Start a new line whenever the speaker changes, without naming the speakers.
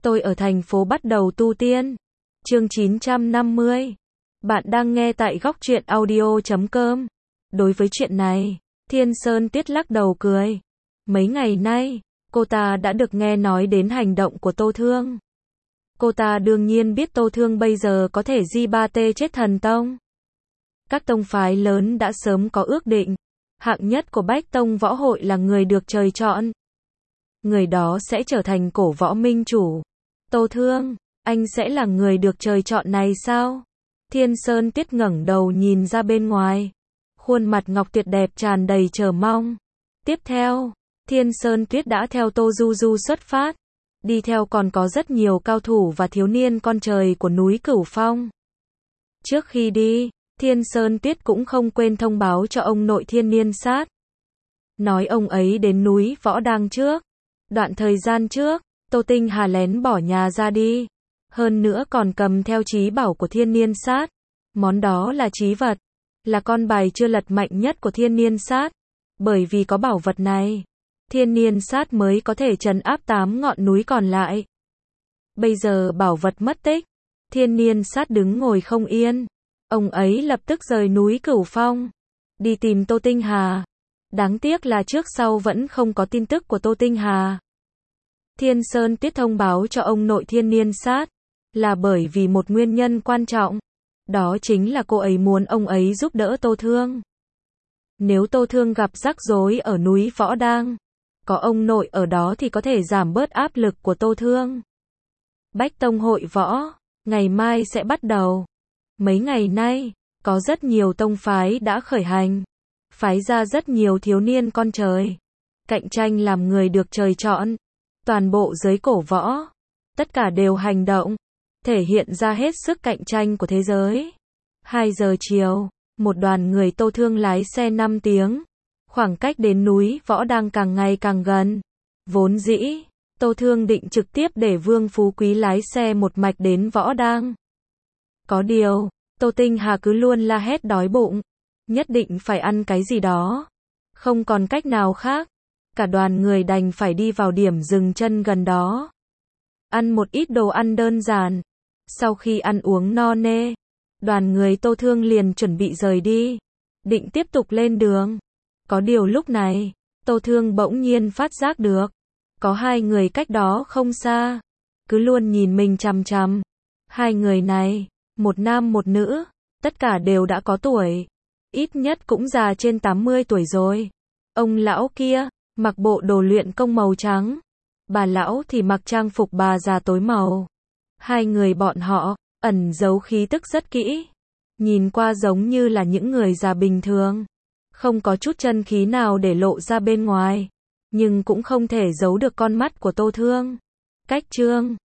Tôi ở thành phố bắt đầu tu tiên. Chương 950. Bạn đang nghe tại góc truyện audio.com. Đối với chuyện này, Thiên Sơn Tiết lắc đầu cười. Mấy ngày nay, cô ta đã được nghe nói đến hành động của Tô Thương. Cô ta đương nhiên biết Tô Thương bây giờ có thể di ba tê chết thần tông. Các tông phái lớn đã sớm có ước định. Hạng nhất của Bách Tông Võ Hội là người được trời chọn. Người đó sẽ trở thành cổ võ minh chủ. Tô Thương, anh sẽ là người được trời chọn này sao? Thiên Sơn Tiết ngẩng đầu nhìn ra bên ngoài. Khuôn mặt ngọc tuyệt đẹp tràn đầy chờ mong. Tiếp theo, Thiên Sơn Tiết đã theo Tô Du Du xuất phát. Đi theo còn có rất nhiều cao thủ và thiếu niên con trời của núi Cửu Phong. Trước khi đi, Thiên Sơn Tiết cũng không quên thông báo cho ông nội Thiên Niên Sát. Nói ông ấy đến núi Võ Đang trước. Đoạn thời gian trước, Tô Tinh Hà lén bỏ nhà ra đi. Hơn nữa còn cầm theo trí bảo của Thiên Niên Sát. Món đó là trí vật. Là con bài chưa lật mạnh nhất của Thiên Niên Sát. Bởi vì có bảo vật này, Thiên Niên Sát mới có thể trấn áp 8 ngọn núi còn lại. Bây giờ bảo vật mất tích. Thiên Niên Sát đứng ngồi không yên. Ông ấy lập tức rời núi Cửu Phong. Đi tìm Tô Tinh Hà. Đáng tiếc là trước sau vẫn không có tin tức của Tô Tinh Hà. Thiên Sơn Tiết thông báo cho ông nội Thiên Niên Sát. Là bởi vì một nguyên nhân quan trọng. Đó chính là cô ấy muốn ông ấy giúp đỡ Tô Thương. Nếu Tô Thương gặp rắc rối ở núi Võ Đang, có ông nội ở đó thì có thể giảm bớt áp lực của Tô Thương. Bách Tông hội võ, ngày mai sẽ bắt đầu. Mấy ngày nay, có rất nhiều tông phái đã khởi hành. Phái ra rất nhiều thiếu niên con trời. Cạnh tranh làm người được trời chọn. Toàn bộ giới cổ võ. Tất cả đều hành động. Thể hiện ra hết sức cạnh tranh của thế giới. 2 giờ chiều, một đoàn người Tô Thương lái xe 5 tiếng. Khoảng cách đến núi Võ Đang càng ngày càng gần. Vốn dĩ, Tô Thương định trực tiếp để Vương Phú Quý lái xe một mạch đến Võ Đang. Có điều, Tô Tinh Hà cứ luôn la hét đói bụng. Nhất định phải ăn cái gì đó. Không còn cách nào khác. Cả đoàn người đành phải đi vào điểm dừng chân gần đó. Ăn một ít đồ ăn đơn giản. Sau khi ăn uống no nê, đoàn người Tô Thương liền chuẩn bị rời đi. Định tiếp tục lên đường. Có điều lúc này, Tô Thương bỗng nhiên phát giác được. Có 2 người cách đó không xa. Cứ luôn nhìn mình chằm chằm. 2 người này, một nam một nữ, tất cả đều đã có tuổi. Ít nhất cũng già trên 80 tuổi rồi. Ông lão kia, mặc bộ đồ luyện công màu trắng. Bà lão thì mặc trang phục bà già tối màu. 2 người bọn họ, ẩn giấu khí tức rất kỹ. Nhìn qua giống như là những người già bình thường. Không có chút chân khí nào để lộ ra bên ngoài. Nhưng cũng không thể giấu được con mắt của Tô Thương. Cách Trương,